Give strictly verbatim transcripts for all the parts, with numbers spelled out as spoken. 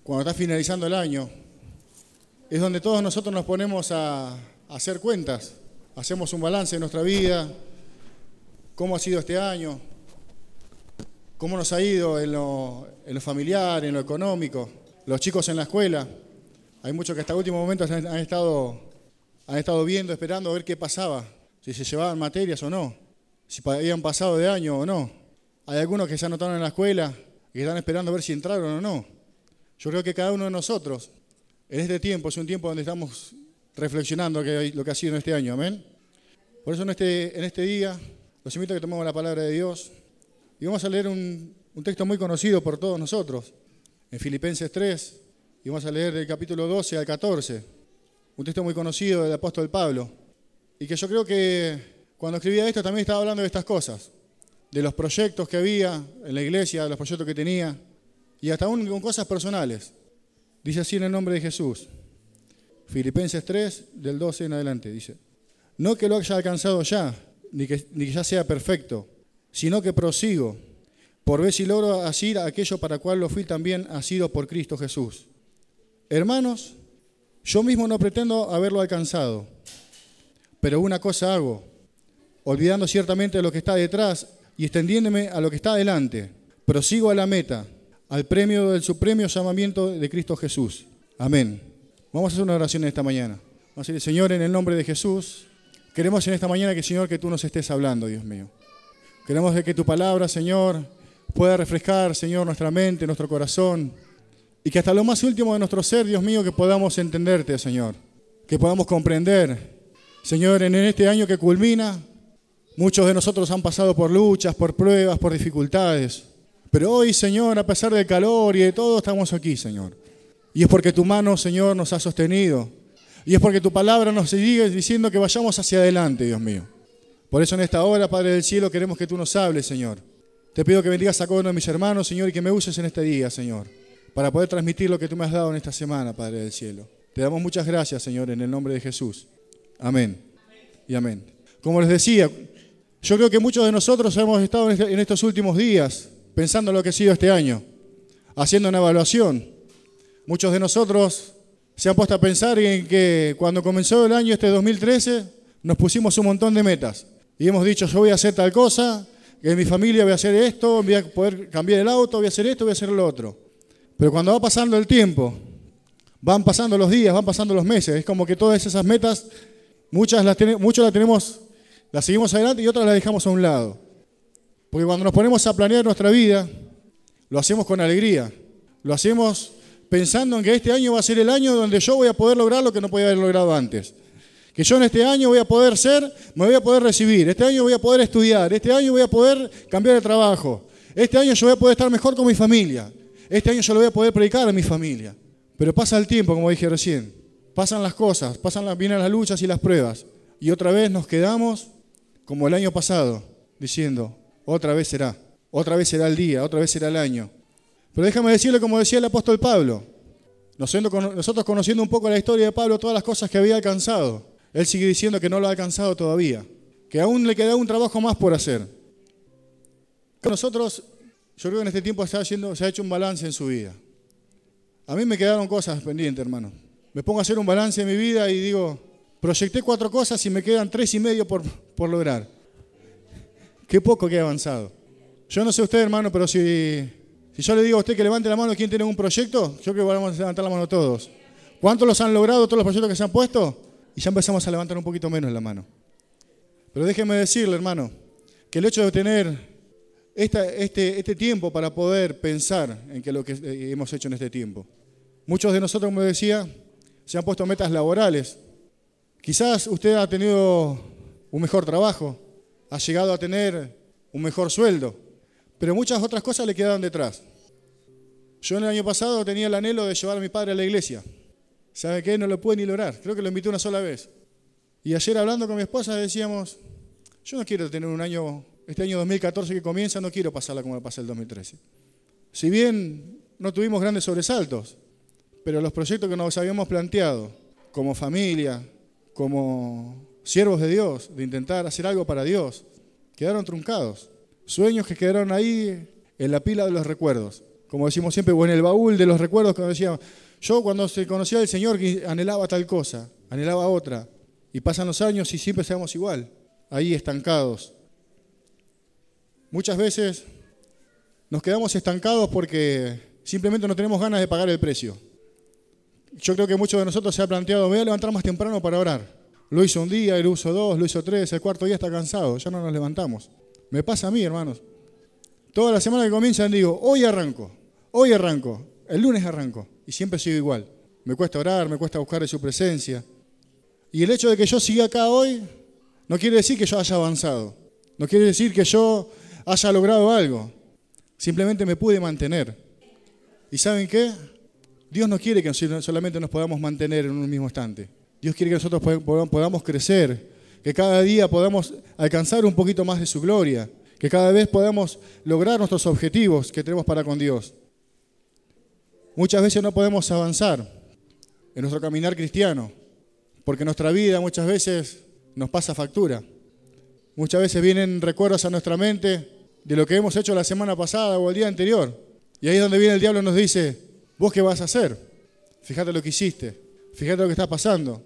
cuando está finalizando el año, es donde todos nosotros nos ponemos a, a hacer cuentas. Hacemos un balance de nuestra vida, cómo ha sido este año, cómo nos ha ido en lo, en lo familiar, en lo económico, los chicos en la escuela. Hay muchos que hasta el último momento han, han, estado, han estado viendo, esperando a ver qué pasaba, si se llevaban materias o no, si habían pasado de año o no. Hay algunos que se anotaron en la escuela y están esperando a ver si entraron o no. Yo creo que cada uno de nosotros, en este tiempo, es un tiempo donde estamos reflexionando lo que ha sido en este año, amén. Por eso en este, en este día los invito a que tomemos la palabra de Dios y vamos a leer un, un texto muy conocido por todos nosotros, en Filipenses tres, y vamos a leer del capítulo doce al catorce, un texto muy conocido del apóstol Pablo, y que yo creo que cuando escribía esto también estaba hablando de estas cosas, de los proyectos que había en la iglesia, de los proyectos que tenía, y hasta aún con cosas personales. Dice así en el nombre de Jesús. Filipenses tres, del doce en adelante, dice: no que lo haya alcanzado ya, ni que, ni que ya sea perfecto, sino que prosigo, por ver si logro asir aquello para cual lo fui también asido por Cristo Jesús. Hermanos, yo mismo no pretendo haberlo alcanzado, pero una cosa hago, olvidando ciertamente de lo que está detrás y extendiéndome a lo que está adelante, prosigo a la meta, al premio del supremo llamamiento de Cristo Jesús. Amén. Vamos a hacer una oración en esta mañana. Vamos a decirle: Señor, en el nombre de Jesús, queremos en esta mañana que, Señor, que tú nos estés hablando, Dios mío. Queremos que tu palabra, Señor, pueda refrescar, Señor, nuestra mente, nuestro corazón, y que hasta lo más último de nuestro ser, Dios mío, que podamos entenderte, Señor, que podamos comprender. Señor, en este año que culmina, muchos de nosotros han pasado por luchas, por pruebas, por dificultades. Pero hoy, Señor, a pesar del calor y de todo, estamos aquí, Señor. Y es porque tu mano, Señor, nos ha sostenido. Y es porque tu palabra nos sigue diciendo que vayamos hacia adelante, Dios mío. Por eso en esta hora, Padre del cielo, queremos que tú nos hables, Señor. Te pido que bendigas a cada uno de mis hermanos, Señor, y que me uses en este día, Señor, para poder transmitir lo que tú me has dado en esta semana, Padre del cielo. Te damos muchas gracias, Señor, en el nombre de Jesús. Amén. Y amén. Como les decía, yo creo que muchos de nosotros hemos estado en estos últimos días pensando en lo que ha sido este año, haciendo una evaluación. Muchos de nosotros se han puesto a pensar en que cuando comenzó el año este dos mil trece, nos pusimos un montón de metas. Y hemos dicho: yo voy a hacer tal cosa, que en mi familia voy a hacer esto, voy a poder cambiar el auto, voy a hacer esto, voy a hacer lo otro. Pero cuando va pasando el tiempo, van pasando los días, van pasando los meses, es como que todas esas metas, muchas las, ten- muchas las tenemos, las seguimos adelante y otras las dejamos a un lado. Porque cuando nos ponemos a planear nuestra vida, lo hacemos con alegría. Lo hacemos pensando en que este año va a ser el año donde yo voy a poder lograr lo que no podía haber logrado antes. Que yo en este año voy a poder ser, me voy a poder recibir. Este año voy a poder estudiar. Este año voy a poder cambiar de trabajo. Este año yo voy a poder estar mejor con mi familia. Este año yo le voy a poder predicar a mi familia. Pero pasa el tiempo, como dije recién. Pasan las cosas, pasan las, vienen las luchas y las pruebas. Y otra vez nos quedamos como el año pasado, diciendo: otra vez será, otra vez será el día, otra vez será el año. Pero déjame decirle, como decía el apóstol Pablo, nosotros conociendo un poco la historia de Pablo, todas las cosas que había alcanzado, él sigue diciendo que no lo ha alcanzado todavía, que aún le queda un trabajo más por hacer. Nosotros, yo creo que en este tiempo se ha, haciendo, se ha hecho un balance en su vida. A mí me quedaron cosas pendientes, hermano. Me pongo a hacer un balance de mi vida y digo, proyecté cuatro cosas y me quedan tres y medio por, por lograr. Qué poco que he avanzado. Yo no sé usted, hermano, pero si, si yo le digo a usted que levante la mano, ¿quién tiene un proyecto? Yo creo que vamos a levantar la mano todos. ¿Cuántos los han logrado, todos los proyectos que se han puesto? Y ya empezamos a levantar un poquito menos la mano. Pero déjeme decirle, hermano, que el hecho de tener esta, este, este tiempo para poder pensar en que lo que hemos hecho en este tiempo. Muchos de nosotros, como decía, se han puesto metas laborales. Quizás usted ha tenido un mejor trabajo, ha llegado a tener un mejor sueldo, pero muchas otras cosas le quedaron detrás. Yo en el año pasado tenía el anhelo de llevar a mi padre a la iglesia. ¿Sabe qué? No lo pude ni lograr. Creo que lo invité una sola vez. Y ayer hablando con mi esposa decíamos, yo no quiero tener un año, este año dos mil catorce que comienza, no quiero pasarla como la pasé el dos mil trece. Si bien no tuvimos grandes sobresaltos, pero los proyectos que nos habíamos planteado como familia, como siervos de Dios, de intentar hacer algo para Dios, quedaron truncados. Sueños que quedaron ahí en la pila de los recuerdos. como decimos siempre, o en el baúl de los recuerdos, que decíamos, yo cuando se conocía al Señor anhelaba tal cosa, anhelaba otra, y pasan los años y siempre seamos igual, ahí estancados. Muchas veces nos quedamos estancados porque simplemente no tenemos ganas de pagar el precio. Yo creo que muchos de nosotros se ha planteado, me voy a levantar más temprano para orar. Lo hizo un día, lo hizo dos, lo hizo tres, el cuarto día está cansado, ya no nos levantamos. Me pasa a mí, hermanos. Toda la semana que comienzan digo, hoy arranco, hoy arranco, el lunes arranco, y siempre sigo igual. Me cuesta orar, me cuesta buscar de su presencia. Y el hecho de que yo siga acá hoy no quiere decir que yo haya avanzado, no quiere decir que yo haya logrado algo, simplemente me pude mantener. ¿Y saben qué? Dios no quiere que solamente nos podamos mantener en un mismo instante. Dios quiere que nosotros podamos crecer, que cada día podamos alcanzar un poquito más de su gloria, que cada vez podamos lograr nuestros objetivos que tenemos para con Dios. Muchas veces no podemos avanzar en nuestro caminar cristiano, porque nuestra vida muchas veces nos pasa factura. Muchas veces vienen recuerdos a nuestra mente de lo que hemos hecho la semana pasada o el día anterior. Y ahí es donde viene el diablo y nos dice, ¿vos qué vas a hacer? Fíjate lo que hiciste, fíjate lo que está pasando.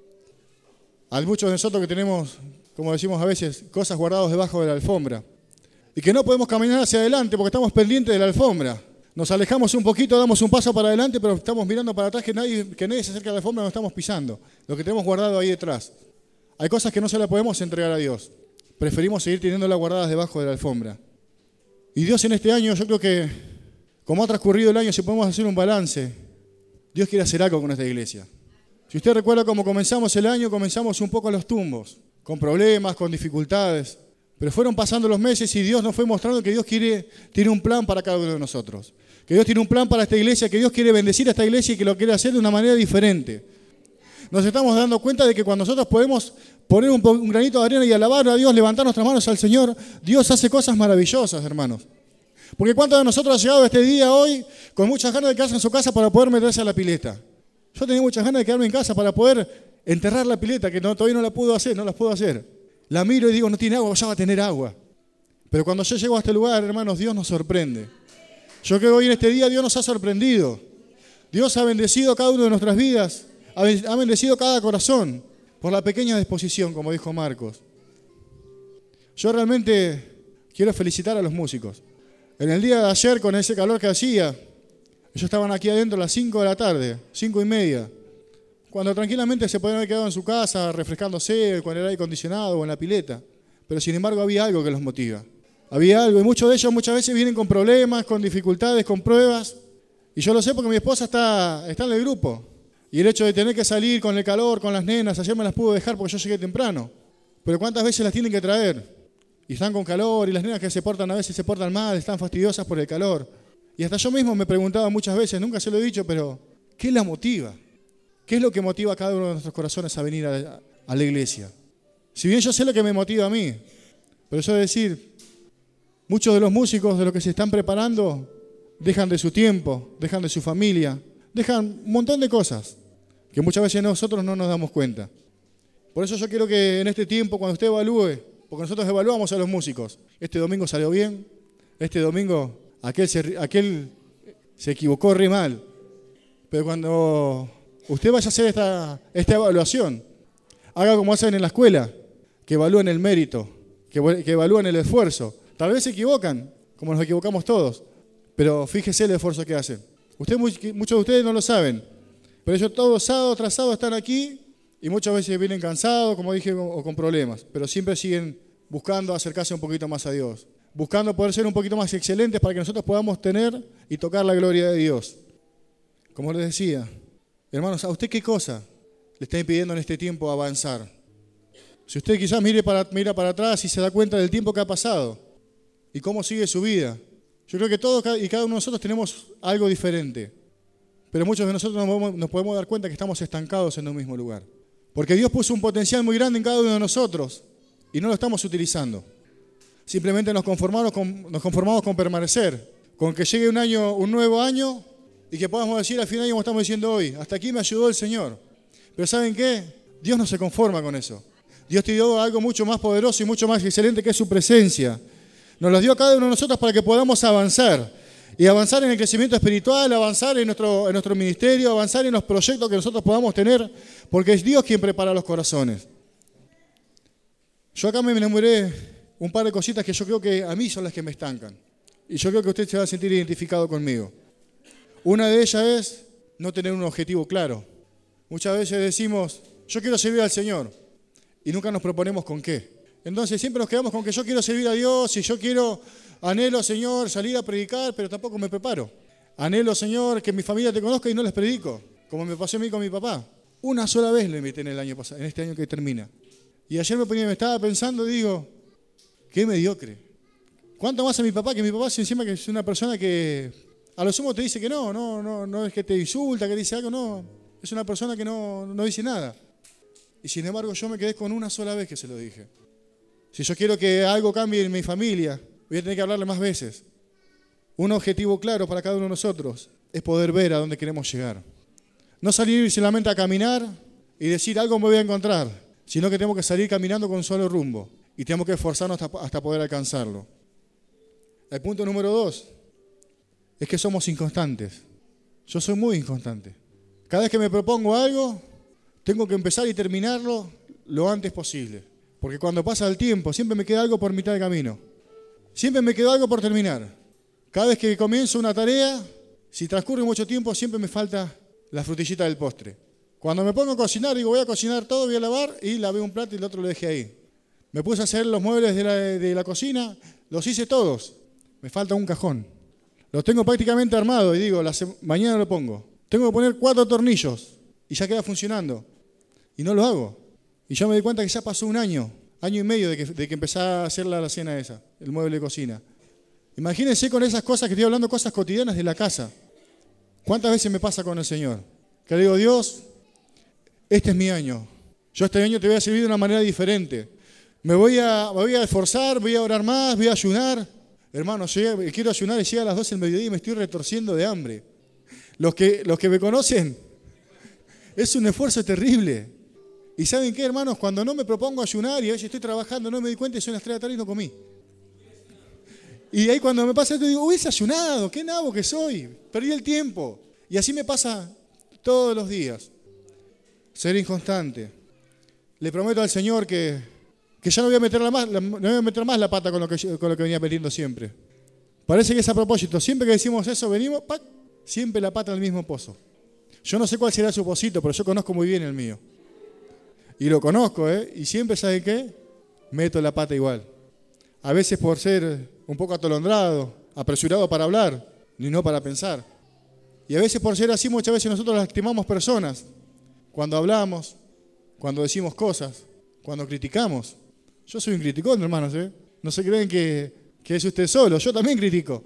Hay muchos de nosotros que tenemos, como decimos a veces, cosas guardadas debajo de la alfombra. Y que no podemos caminar hacia adelante porque estamos pendientes de la alfombra. Nos alejamos un poquito, damos un paso para adelante, pero estamos mirando para atrás que nadie, que nadie se acerca a la alfombra, no estamos pisando. Lo que tenemos guardado ahí detrás. Hay cosas que no se las podemos entregar a Dios. Preferimos seguir teniéndolas guardadas debajo de la alfombra. Y Dios en este año, yo creo que, como ha transcurrido el año, si podemos hacer un balance, Dios quiere hacer algo con esta iglesia. Si usted recuerda cómo comenzamos el año, comenzamos un poco a los tumbos, con problemas, con dificultades. Pero fueron pasando los meses y Dios nos fue mostrando que Dios quiere, tiene un plan para cada uno de nosotros. Que Dios tiene un plan para esta iglesia, que Dios quiere bendecir a esta iglesia y que lo quiere hacer de una manera diferente. Nos estamos dando cuenta de que cuando nosotros podemos poner un, un granito de arena y alabar a Dios, levantar nuestras manos al Señor, Dios hace cosas maravillosas, hermanos. Porque ¿cuántos de nosotros han llegado este día hoy con muchas ganas de quedarse en su casa para poder meterse a la pileta? Yo tenía muchas ganas de quedarme en casa para poder enterrar la pileta, que no, todavía no la puedo hacer, no las puedo hacer. La miro y digo, no tiene agua, ya va a tener agua. Pero cuando yo llego a este lugar, hermanos, Dios nos sorprende. Yo creo que hoy en este día Dios nos ha sorprendido. Dios ha bendecido cada una de nuestras vidas, ha bendecido cada corazón por la pequeña disposición, como dijo Marcos. Yo realmente quiero felicitar a los músicos. En el día de ayer, con ese calor que hacía, ellos estaban aquí adentro a las cinco de la tarde, cinco y media, cuando tranquilamente se podían haber quedado en su casa refrescándose con el aire acondicionado o en la pileta. Pero sin embargo había algo que los motiva. Había algo, y muchos de ellos muchas veces vienen con problemas, con dificultades, con pruebas. Y yo lo sé porque mi esposa está, está en el grupo. Y el hecho de tener que salir con el calor, con las nenas, ayer me las pudo dejar porque yo llegué temprano. Pero ¿cuántas veces las tienen que traer? Y están con calor, y las nenas que se portan a veces se portan mal, están fastidiosas por el calor. Y hasta yo mismo me preguntaba muchas veces, nunca se lo he dicho, pero ¿qué la motiva? ¿Qué es lo que motiva a cada uno de nuestros corazones a venir a, a la iglesia? Si bien yo sé lo que me motiva a mí, pero eso es decir, muchos de los músicos de los que se están preparando dejan de su tiempo, dejan de su familia, dejan un montón de cosas que muchas veces nosotros no nos damos cuenta. Por eso yo quiero que en este tiempo, cuando usted evalúe, porque nosotros evaluamos a los músicos, este domingo salió bien, este domingo aquel se, aquel se equivocó re mal, pero cuando usted vaya a hacer esta, esta evaluación, haga como hacen en la escuela, que evalúen el mérito, que, que evalúen el esfuerzo. Tal vez se equivocan, como nos equivocamos todos, pero fíjese el esfuerzo que hacen. Usted, muchos de ustedes no lo saben, pero ellos todos sábado tras sábado están aquí y muchas veces vienen cansados, como dije, o con problemas, pero siempre siguen buscando acercarse un poquito más a Dios, buscando poder ser un poquito más excelentes para que nosotros podamos tener y tocar la gloria de Dios. Como les decía, hermanos, ¿a usted qué cosa le está impidiendo en este tiempo avanzar? Si usted quizás mire para, mira para atrás y se da cuenta del tiempo que ha pasado y cómo sigue su vida, yo creo que todos y cada uno de nosotros tenemos algo diferente, pero muchos de nosotros nos podemos, nos podemos dar cuenta que estamos estancados en un mismo lugar, porque Dios puso un potencial muy grande en cada uno de nosotros y no lo estamos utilizando. Simplemente nos conformamos con, nos conformamos con permanecer, con que llegue un año, un nuevo año y que podamos decir al final, como estamos diciendo hoy, hasta aquí me ayudó el Señor. Pero ¿saben qué? Dios no se conforma con eso. Dios te dio algo mucho más poderoso y mucho más excelente que es su presencia. Nos lo dio a cada uno de nosotros para que podamos avanzar. Y avanzar en el crecimiento espiritual, avanzar en nuestro, en nuestro ministerio, avanzar en los proyectos que nosotros podamos tener, porque es Dios quien prepara los corazones. Yo acá me enamoré un par de cositas que yo creo que a mí son las que me estancan. Y yo creo que usted se va a sentir identificado conmigo. Una de ellas es no tener un objetivo claro. Muchas veces decimos, yo quiero servir al Señor, y nunca nos proponemos con qué. Entonces siempre nos quedamos con que yo quiero servir a Dios y yo quiero, anhelo, Señor, salir a predicar, pero tampoco me preparo. Anhelo, Señor, que mi familia te conozca y no les predico, como me pasó a mí con mi papá. Una sola vez lo invité en el año pasado, en este año que termina. Y ayer me, ponía, me estaba pensando y digo, qué mediocre. ¿Cuánto más a mi papá? Que mi papá encima que es una persona que a lo sumo te dice que no, no, no, no es que te insulta, que te dice algo, no. Es una persona que no, no dice nada. Y sin embargo yo me quedé con una sola vez que se lo dije. Si yo quiero que algo cambie en mi familia, voy a tener que hablarle más veces. Un objetivo claro para cada uno de nosotros es poder ver a dónde queremos llegar. No salir solamente a caminar y decir algo me voy a encontrar, sino que tenemos que salir caminando con un solo rumbo y tenemos que esforzarnos hasta, hasta poder alcanzarlo. El punto número dos es que somos inconstantes. Yo soy muy inconstante. Cada vez que me propongo algo, tengo que empezar y terminarlo lo antes posible. Porque cuando pasa el tiempo, siempre me queda algo por mitad de camino. Siempre me queda algo por terminar. Cada vez que comienzo una tarea, si transcurre mucho tiempo, siempre me falta la frutillita del postre. Cuando me pongo a cocinar, digo, voy a cocinar todo, voy a lavar y lavé un plato y el otro lo dejé ahí. Me puse a hacer los muebles de la, de la cocina, los hice todos. Me falta un cajón. Los tengo prácticamente armados y digo, la se- mañana lo pongo. Tengo que poner cuatro tornillos y ya queda funcionando. Y no lo hago. Y yo me di cuenta que ya pasó un año, año y medio de que, de que empecé a hacer la alacena esa, el mueble de cocina. Imagínense con esas cosas que estoy hablando, cosas cotidianas de la casa. ¿Cuántas veces me pasa con el Señor? Que le digo, Dios, este es mi año. Yo este año te voy a servir de una manera diferente. Me voy a, me voy a esforzar, voy a orar más, voy a ayunar. Hermano, yo quiero ayunar y llega a las doce del mediodía y me estoy retorciendo de hambre. Los que, los que me conocen, es un esfuerzo terrible. ¿Y saben qué, hermanos? Cuando no me propongo ayunar y a veces estoy trabajando, no me di cuenta y son las tres de la tarde y no comí. Y ahí cuando me pasa esto digo, hubiese ayunado, qué nabo que soy, perdí el tiempo. Y así me pasa todos los días. Ser inconstante. Le prometo al Señor que, que ya no voy a meter más, no voy a meter más la pata con lo que, con lo que venía metiendo siempre. Parece que es a propósito. Siempre que decimos eso, venimos, ¡pac! Siempre la pata en el mismo pozo. Yo no sé cuál será su pocito, pero yo conozco muy bien el mío. Y lo conozco, ¿eh? Y siempre, ¿sabe qué? Meto la pata igual. A veces por ser un poco atolondrado, apresurado para hablar, ni no para pensar. Y a veces por ser así, muchas veces nosotros lastimamos personas. Cuando hablamos, cuando decimos cosas, cuando criticamos. Yo soy un criticón, hermanos, ¿eh? No se creen que, que es usted solo, yo también critico.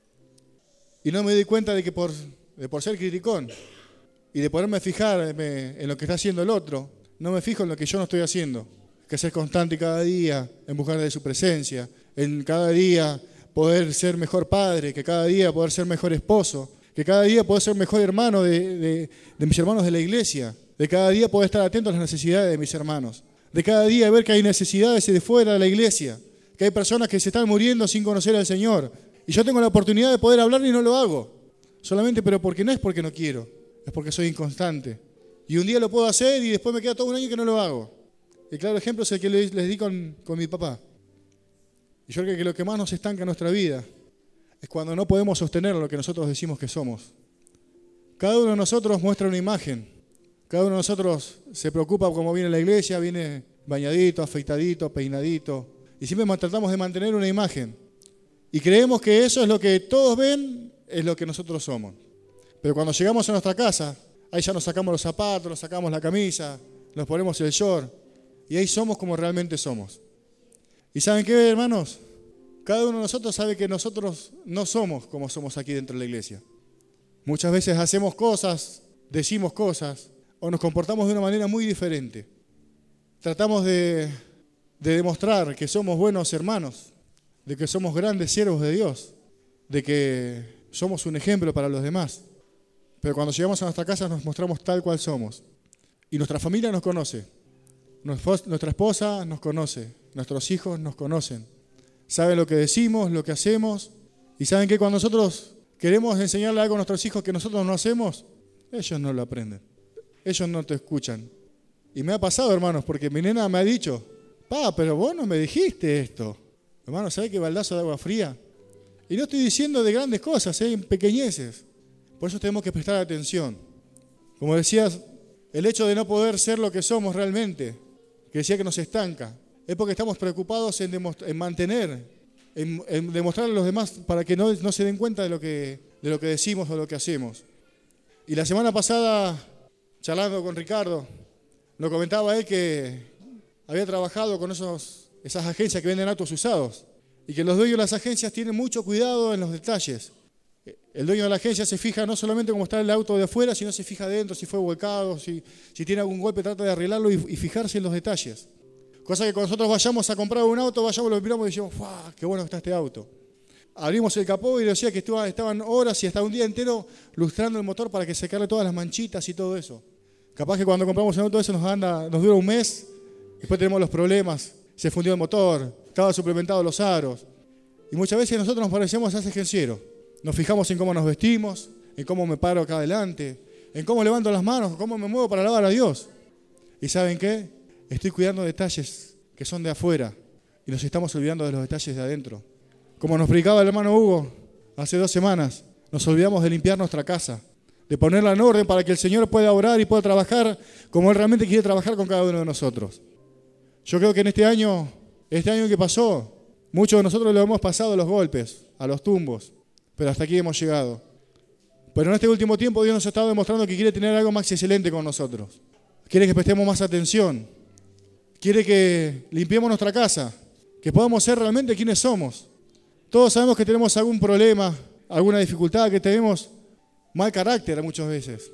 Y no me doy cuenta de que por, de por ser criticón y de poderme fijar en lo que está haciendo el otro, no me fijo en lo que yo no estoy haciendo. Que ser constante cada día en buscar de su presencia, en cada día poder ser mejor padre, que cada día poder ser mejor esposo, que cada día poder ser mejor hermano de, de, de mis hermanos de la iglesia, de cada día poder estar atento a las necesidades de mis hermanos, de cada día ver que hay necesidades de fuera de la iglesia, que hay personas que se están muriendo sin conocer al Señor. Y yo tengo la oportunidad de poder hablar y no lo hago. Solamente, pero porque no es porque no quiero, es porque soy inconstante. Y un día lo puedo hacer y después me queda todo un año que no lo hago. El claro ejemplo es el que les, les di con, con mi papá. Y yo creo que lo que más nos estanca en nuestra vida es cuando no podemos sostener lo que nosotros decimos que somos. Cada uno de nosotros muestra una imagen. Cada uno de nosotros se preocupa como viene la iglesia, viene bañadito, afeitadito, peinadito. Y siempre tratamos de mantener una imagen. Y creemos que eso es lo que todos ven, es lo que nosotros somos. Pero cuando llegamos a nuestra casa, ahí ya nos sacamos los zapatos, nos sacamos la camisa, nos ponemos el short. Y ahí somos como realmente somos. ¿Y saben qué, hermanos? Cada uno de nosotros sabe que nosotros no somos como somos aquí dentro de la iglesia. Muchas veces hacemos cosas, decimos cosas, o nos comportamos de una manera muy diferente. Tratamos de, de demostrar que somos buenos hermanos, de que somos grandes siervos de Dios, de que somos un ejemplo para los demás. Pero cuando llegamos a nuestra casa nos mostramos tal cual somos. Y nuestra familia nos conoce. Nuestra esposa nos conoce, nuestros hijos nos conocen, saben lo que decimos, lo que hacemos, y saben que cuando nosotros queremos enseñarle algo a nuestros hijos que nosotros no hacemos, ellos no lo aprenden. Ellos no te escuchan. Y me ha pasado, hermanos, porque mi nena me ha dicho, pa, pero vos no me dijiste esto. Hermano, ¿sabés qué baldazo de agua fría? Y no estoy diciendo de grandes cosas, ¿eh? En pequeñeces. Por eso tenemos que prestar atención. Como decías, el hecho de no poder ser lo que somos realmente, que decía que nos estanca, es porque estamos preocupados en, demostrar, en mantener, en, en demostrar a los demás para que no, no se den cuenta de lo, que, de lo que decimos o lo que hacemos. Y la semana pasada, charlando con Ricardo, nos comentaba él que había trabajado con esos, esas agencias que venden autos usados y que los dueños de las agencias tienen mucho cuidado en los detalles. El dueño de la agencia se fija no solamente cómo está el auto de afuera, sino se fija adentro, si fue volcado, si, si tiene algún golpe, trata de arreglarlo y, y fijarse en los detalles. Cosa que cuando nosotros vayamos a comprar un auto, vayamos, lo miramos y decimos, ¡fuah, qué bueno que está este auto! Abrimos el capó y decía que estaban horas y hasta un día entero lustrando el motor para que se cargue todas las manchitas y todo eso. Capaz que cuando compramos un auto eso nos anda, nos dura un mes, después tenemos los problemas, se fundió el motor, estaba suplementado los aros. Y muchas veces nosotros nos parecemos a ese agenciero. Nos fijamos en cómo nos vestimos, en cómo me paro acá adelante, en cómo levanto las manos, cómo me muevo para alabar a Dios. ¿Y saben qué? Estoy cuidando detalles que son de afuera y nos estamos olvidando de los detalles de adentro. Como nos predicaba el hermano Hugo hace dos semanas, nos olvidamos de limpiar nuestra casa, de ponerla en orden para que el Señor pueda orar y pueda trabajar como Él realmente quiere trabajar con cada uno de nosotros. Yo creo que en este año, este año que pasó, muchos de nosotros lo hemos pasado a los golpes, a los tumbos, pero hasta aquí hemos llegado. Pero en este último tiempo Dios nos ha estado demostrando que quiere tener algo más excelente con nosotros. Quiere que prestemos más atención. Quiere que limpiemos nuestra casa, que podamos ser realmente quienes somos. Todos sabemos que tenemos algún problema, alguna dificultad, que tenemos mal carácter muchas veces.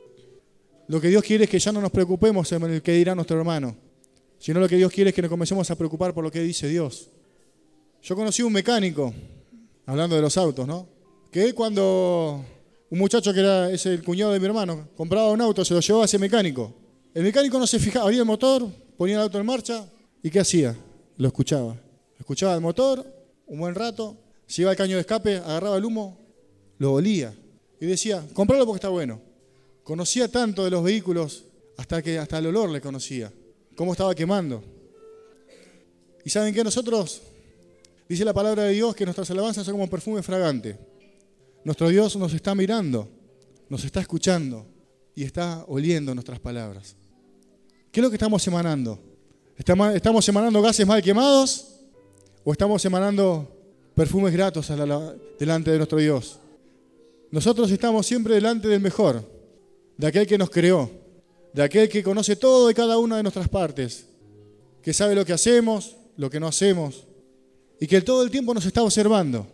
Lo que Dios quiere es que ya no nos preocupemos en el que dirá nuestro hermano, sino lo que Dios quiere es que nos comencemos a preocupar por lo que dice Dios. Yo conocí un mecánico, hablando de los autos, ¿no? Que él cuando un muchacho que era es el cuñado de mi hermano, compraba un auto, se lo llevaba a ese mecánico. El mecánico no se fijaba, abría el motor, ponía el auto en marcha, ¿y qué hacía? Lo escuchaba. Escuchaba el motor un buen rato, se iba al caño de escape, agarraba el humo, lo olía y decía, compralo porque está bueno. Conocía tanto de los vehículos hasta que hasta el olor le conocía, cómo estaba quemando. ¿Y saben qué? Nosotros, dice la palabra de Dios, que nuestras alabanzas son como perfume fragante. Nuestro Dios nos está mirando, nos está escuchando y está oliendo nuestras palabras. ¿Qué es lo que estamos emanando? ¿Estamos emanando gases mal quemados o estamos emanando perfumes gratos a la, delante de nuestro Dios? Nosotros estamos siempre delante del mejor, de aquel que nos creó, de aquel que conoce todo y cada una de nuestras partes, que sabe lo que hacemos, lo que no hacemos, y que todo el tiempo nos está observando,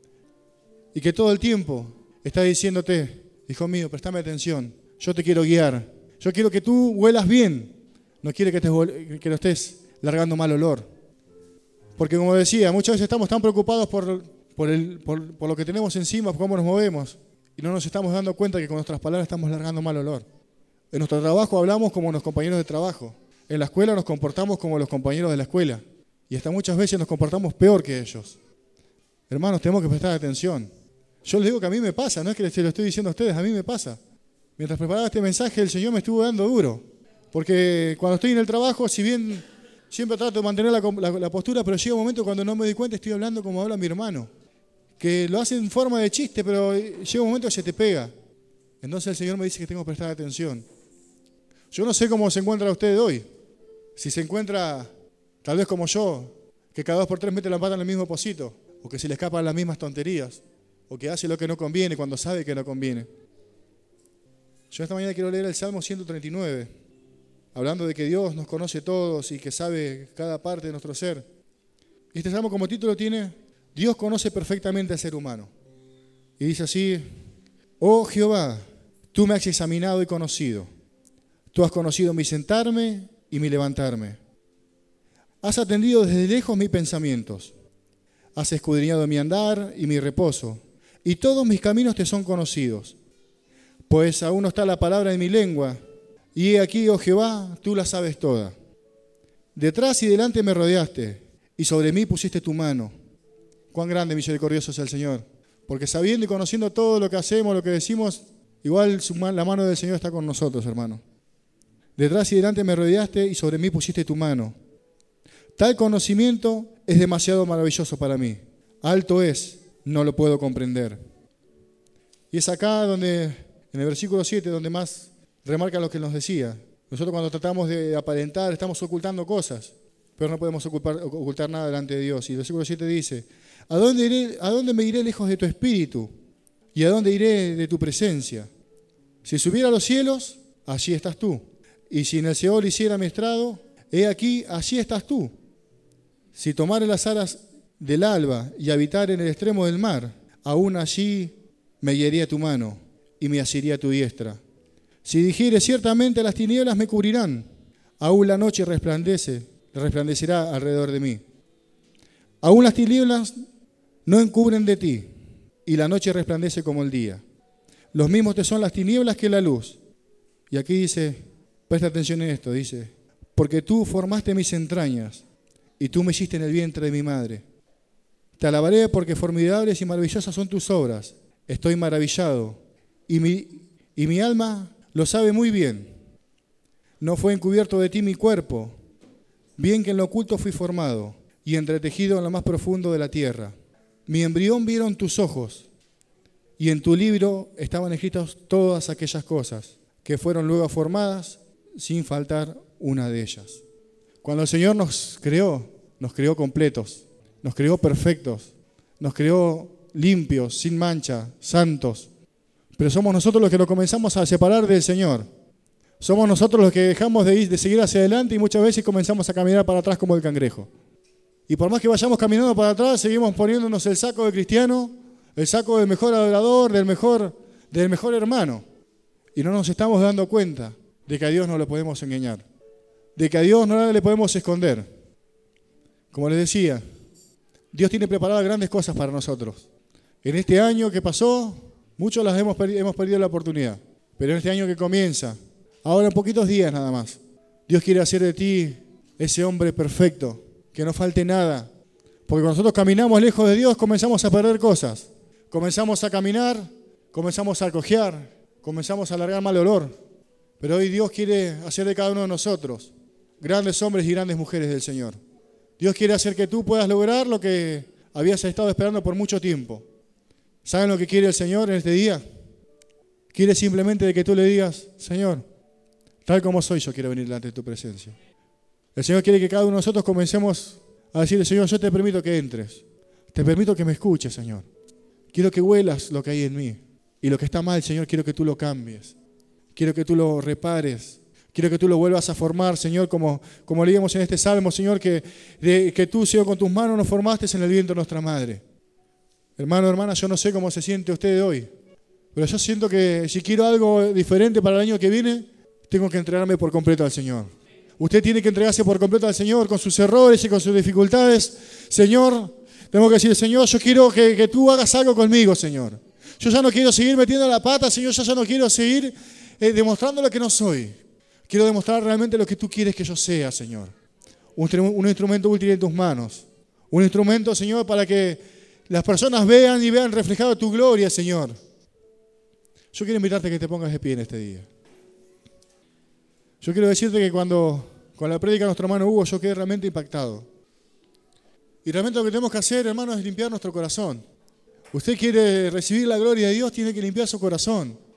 y que todo el tiempo está diciéndote, hijo mío, préstame atención, yo te quiero guiar, yo quiero que tú huelas bien, no quiere que, te, que lo estés largando mal olor. Porque como decía, muchas veces estamos tan preocupados por, por, el, por, por lo que tenemos encima, por cómo nos movemos, y no nos estamos dando cuenta que con nuestras palabras estamos largando mal olor. En nuestro trabajo hablamos como los compañeros de trabajo, en la escuela nos comportamos como los compañeros de la escuela, y hasta muchas veces nos comportamos peor que ellos. Hermanos, tenemos que prestar atención. Yo les digo que a mí me pasa, no es que se lo estoy diciendo a ustedes, a mí me pasa. Mientras preparaba este mensaje, el Señor me estuvo dando duro. Porque cuando estoy en el trabajo, si bien siempre trato de mantener la, la, la postura, pero llega un momento cuando no me doy cuenta, estoy hablando como habla mi hermano. Que lo hace en forma de chiste, pero llega un momento que se te pega. Entonces el Señor me dice que tengo que prestar atención. Yo no sé cómo se encuentra usted hoy. Si se encuentra, tal vez como yo, que cada dos por tres mete la pata en el mismo pocito, o que se le escapan las mismas tonterías, o que hace lo que no conviene cuando sabe que no conviene. Yo esta mañana quiero leer el Salmo ciento treinta y nueve, hablando de que Dios nos conoce todos y que sabe cada parte de nuestro ser. Este Salmo como título tiene, Dios conoce perfectamente al ser humano. Y dice así, oh Jehová, tú me has examinado y conocido. Tú has conocido mi sentarme y mi levantarme. Has atendido desde lejos mis pensamientos. Has escudriñado mi andar y mi reposo. Y todos mis caminos te son conocidos. Pues aún no está la palabra en mi lengua. Y he aquí, oh Jehová, tú la sabes toda. Detrás y delante me rodeaste, y sobre mí pusiste tu mano. Cuán grande y misericordioso es el Señor. Porque sabiendo y conociendo todo lo que hacemos, lo que decimos, igual la mano del Señor está con nosotros, hermano. Detrás y delante me rodeaste y sobre mí pusiste tu mano. Tal conocimiento es demasiado maravilloso para mí. Alto es, no lo puedo comprender. Y es acá donde, en el versículo siete, donde más remarca lo que nos decía. Nosotros cuando tratamos de aparentar, estamos ocultando cosas, pero no podemos ocultar, ocultar nada delante de Dios. Y el versículo siete dice, ¿A dónde iré, ¿a dónde me iré lejos de tu espíritu? ¿Y a dónde iré de tu presencia? Si subiera a los cielos, allí estás tú. Y si en el Seol hiciera mi estrado, he aquí, allí estás tú. Si tomare las alas del alba y habitar en el extremo del mar, aún allí me guiaría tu mano y me asiría tu diestra. Si dijere ciertamente las tinieblas me cubrirán, aún la noche resplandece, resplandecerá alrededor de mí. Aún las tinieblas no encubren de ti, y la noche resplandece como el día. Los mismos te son las tinieblas que la luz. Y aquí dice, presta atención en esto, dice, porque tú formaste mis entrañas, y tú me hiciste en el vientre de mi madre. Te alabaré porque formidables y maravillosas son tus obras. Estoy maravillado, y mi, y mi alma lo sabe muy bien. No fue encubierto de ti mi cuerpo, bien que en lo oculto fui formado, y entretejido en lo más profundo de la tierra. Mi embrión vieron tus ojos, y en tu libro estaban escritas todas aquellas cosas que fueron luego formadas sin faltar una de ellas. Cuando el Señor nos creó, nos creó completos, nos creó perfectos, nos creó limpios, sin mancha, santos. Pero somos nosotros los que lo comenzamos a separar del Señor. Somos nosotros los que dejamos de ir, de seguir hacia adelante y muchas veces comenzamos a caminar para atrás como el cangrejo. Y por más que vayamos caminando para atrás, seguimos poniéndonos el saco de cristiano, el saco del mejor adorador, del mejor, del mejor hermano. Y no nos estamos dando cuenta de que a Dios no lo podemos engañar, de que a Dios no le podemos esconder. Como les decía, Dios tiene preparadas grandes cosas para nosotros. En este año que pasó, muchos las hemos, perdido, hemos perdido la oportunidad. Pero en este año que comienza, ahora en poquitos días nada más, Dios quiere hacer de ti ese hombre perfecto, que no falte nada. Porque cuando nosotros caminamos lejos de Dios, comenzamos a perder cosas. Comenzamos a caminar, comenzamos a cojear, comenzamos a largar mal olor. Pero hoy Dios quiere hacer de cada uno de nosotros grandes hombres y grandes mujeres del Señor. Dios quiere hacer que tú puedas lograr lo que habías estado esperando por mucho tiempo. ¿Saben lo que quiere el Señor en este día? Quiere simplemente de que tú le digas, Señor, tal como soy, yo quiero venir delante de tu presencia. El Señor quiere que cada uno de nosotros comencemos a decirle, Señor, yo te permito que entres. Te permito que me escuches, Señor. Quiero que huelas lo que hay en mí. Y lo que está mal, Señor, quiero que tú lo cambies. Quiero que tú lo repares. Quiero que tú lo vuelvas a formar, Señor, como, como leíamos en este salmo, Señor, que, de, que tú, Señor, con tus manos nos formaste en el vientre de nuestra madre. Hermano, hermana, yo no sé cómo se siente usted hoy, pero yo siento que si quiero algo diferente para el año que viene, tengo que entregarme por completo al Señor. Usted tiene que entregarse por completo al Señor con sus errores y con sus dificultades. Señor, tengo que decir, Señor, yo quiero que, que tú hagas algo conmigo, Señor. Yo ya no quiero seguir metiendo la pata, Señor, yo ya no quiero seguir eh, demostrando lo que no soy. Quiero demostrar realmente lo que tú quieres que yo sea, Señor. Un, un instrumento útil en tus manos. Un instrumento, Señor, para que las personas vean y vean reflejado tu gloria, Señor. Yo quiero invitarte a que te pongas de pie en este día. Yo quiero decirte que cuando con la prédica de nuestro hermano Hugo yo quedé realmente impactado. Y realmente lo que tenemos que hacer, hermano, es limpiar nuestro corazón. Usted quiere recibir la gloria de Dios, tiene que limpiar su corazón.